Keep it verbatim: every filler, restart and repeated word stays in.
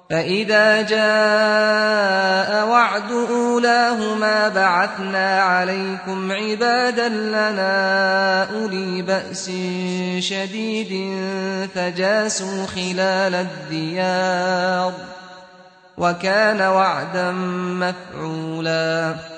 فإذا جاء وعد أولاهما بعثنا عليكم عبادا لنا أولي بأس شديد فجاسوا خلال الديار وكان وعدا مفعولا